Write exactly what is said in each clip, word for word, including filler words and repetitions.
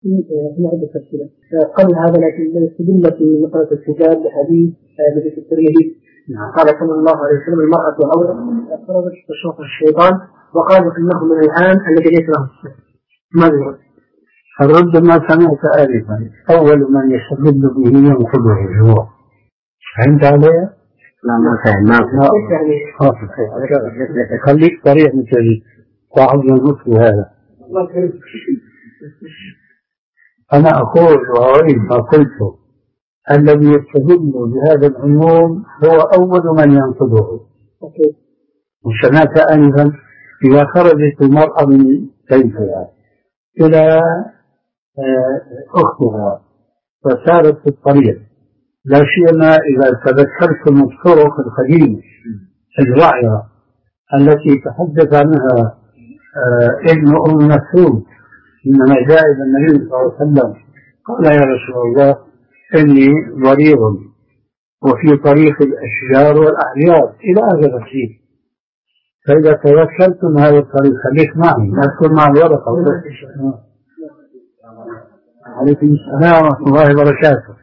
في عدة أسئلة قبل هذا، لكن استدل في مقالة الكتاب بحديث الذي في الترمذي قال صلى الله عليه وسلم: المرأة عورة فرضت تشوفها الشيطان، وقال إنه من العام الذي ليس له السر. ماذا يرد؟ الرد ما سمعت آلفا: أول من يستدل به ينقضه الجوع. فهمت عليها؟ لا ما فهم ما فهم خليك طريق مثل صاحب المسلم هذا. أنا أقول وأعيد ما قلته: الذي يستدل بهذا العموم هو أول من ينقضه. وسمعت آنفا: إذا خرجت المرأة من بيتها إلى أختها وسارت في الطريق، لا سيما إذا تذكرتم الطرق القديمة الوعية التي تحدث عنها ابن أم مسعود إنما جاء إلى النبي صلى الله عليه وسلم قال: يا رسول الله إني مريض وفي طريق الأشجار والأحجار إلى آخر الشيء. فإذا تذكرتم هذا الطريق خليك معي، لا تكون مع الورقة. عليكم السلام ورحمة الله وبركاته.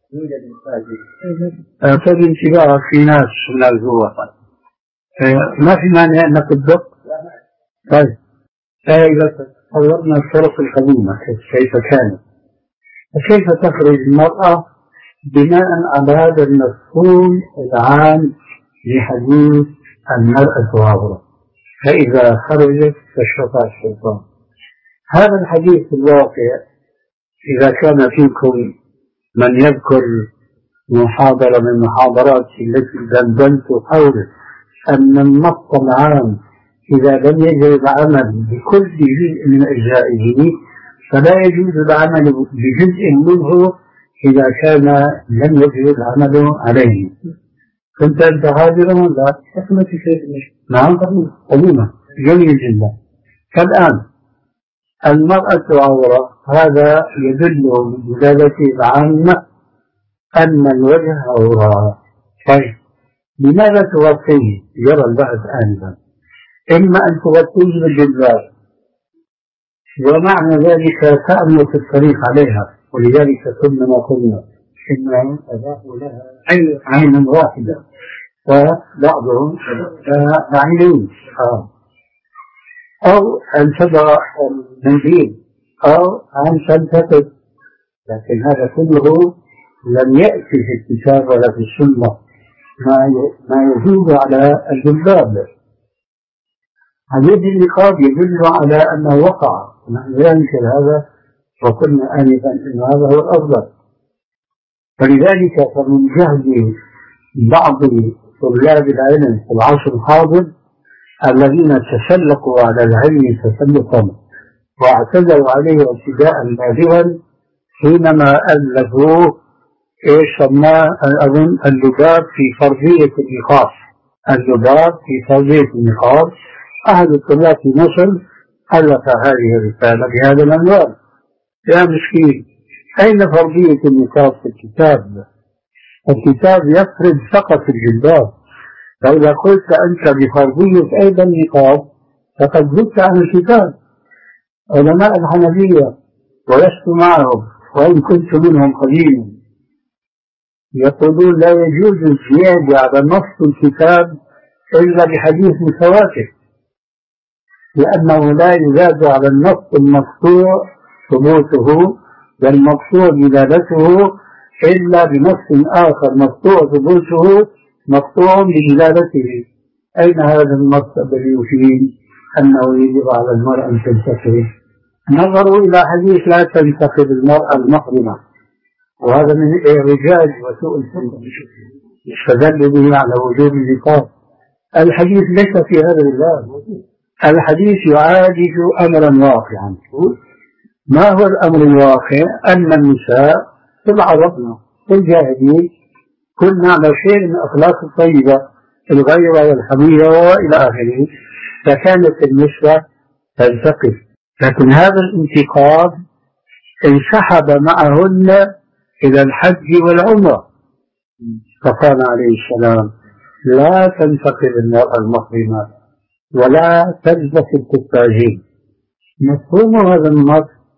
أعطي انتباهك في ناس من الجوة، ما في مانع أنك تدق. طيب إذا تصورنا الطرق القديمة كيف كانت، فكيف تخرج المرأة بناء على هذا المفهوم العام لحديث المرأة عورة، فإذا خرجت تشوفها الشيطان؟ هذا الحديث الواقع إذا كان فيكم من يذكر محاضرة من محاضراتي التي دندنت حول أن النص العام إذا لم يجوز العمل بكل جزء من أجزائه فلا يجوز العمل بجزء منه إذا كان لم يجوز العمل عليه. كنت أنت حاضرا ولا؟ نعم قديمة جميل جدا. فالآن المرأة عورة، هذا يدل بدلالة العامة أن الوجه عورة. طيب لماذا تغطيه؟ يرى البعض آنفا: إما أن تغطيه بالجلباب، ومعنى ذلك تأمل في الطريق عليها، ولذلك كنا ما قلنا إن أضافوا لها عين واحدة وبعضهم عينين، أو أن تضع منديل، أو أن تلتفت. لكن هذا كله لم يأتي في الكتاب ولا في السنة ما يزيد على الجلباب. حديث النقاب يدل على أنه وقع، نحن لا ننكر هذا، وقلنا آنفا أن هذا هو الأفضل. فلذلك فمن جهل بعض طلاب العلم في العصر الحاضر الذين تسلقوا على العلم تسلقا واعتدوا عليه اعتداء بالغا حينما ألفوا ايش سماه أظن اللباب في فرضية النقاب، اللباب في فرضية النقاب. أحد الطلاب في مصر ألف هذه الرسالة بهذا العنوان: يا مسكين، أين فرضية النقاب في الكتاب؟ الكتاب يفرض فقط الجلباب، فإذا قلت أنت بفرضية أيضا النقاب فقد زدت عن الكتاب. علماء الحنفية ولست معهم وإن كنت منهم قديما يقولون لا يجوز الزيادة على نص الكتاب إلا بحديث متواتر، لأنه لا يزاد على النص المقطوع ثبوته بل مقطوع دلالته إلا بنص آخر مقطوع ثبوته مقطوع بدلالته. أين هذا النص الذي يفيد أنه يجب على المرأة أن تنتقل؟ نظروا إلى حديث لا تنتقل المرأة المحرمة، وهذا من الرجال وسوء الفهم يستدل به على وجوب النقاب. الحديث ليس في هذا الباب، الحديث يعالج أمرا واقعا. ما هو الأمر الواقع؟ أن النساء في العرب في الجاهلية كنا على شيء من الأخلاق الطيبة، الغيرة والحمية وإلى آخره، فكانت النسوة تلتقي، لكن هذا الانتقاب انسحب معهن إلى الحج والعمرة، فقال عليه السلام: لا تنتقب المرأة المحرمة ولا تلبس الكفاجين. مفهوم هذا النص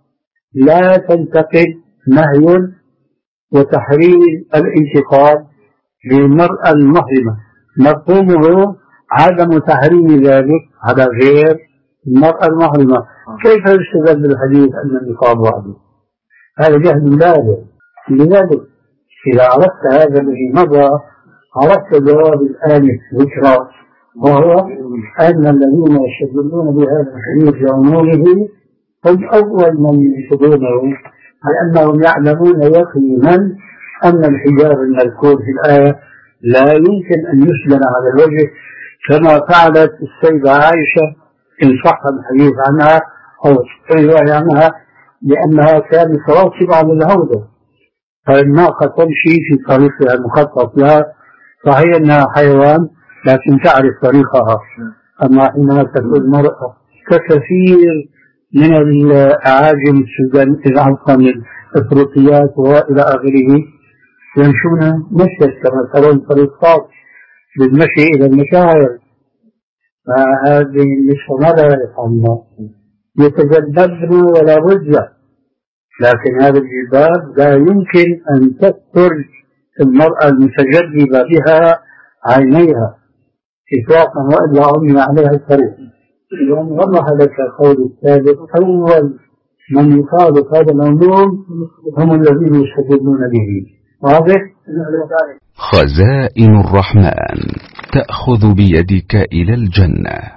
لا تنتقد نهي وتحريم الانتقاد للمرأة المحرمة، مفهومه عدم تحريم ذلك على غير المرأة المحرمة. كيف يستدل بالحديث أن النقاب واجب؟ هذا جهل بالغ. لذلك إذا عرفت هذا الذي مضى عرفت جواب الآن ذكرى، وهو أن الذين يستدلون بهذا الحديث بعمومه هم أول من ينشدونه، لأنهم يعلمون يقينا أن الحجاب المذكور في الآية لا يمكن أن يسلم على الوجه كما فعلت السيدة عائشة إن صح الحديث عنها أو الرواية عنها، لأنها كانت راكبة على الهودة، فالناقة تمشي في طريقها المخطط لها، صحيح أنها حيوان لكن تعرف طريقها. أما حينما تكون المرأة ككثير من الأعاجم السودان إذا عرفنا من الأفريقيات وإلى آخره يمشون مشيا كما ترون طريقات للمشي إلى المشاعر، فهذه النسوة ماذا يفعلن؟ يتجنبن ولا رجع، لكن هذا الجلباب لا يمكن أن تستر المرأة المتجذبة بها عينيها إطلاقا، وإلا عمي عليها الطريق. يعني وضح لك قول الثالث أول من يخالف هذا العموم هم الذين يستدلون به. واضح؟ خزائن الرحمن تأخذ بيدك إلى الجنة.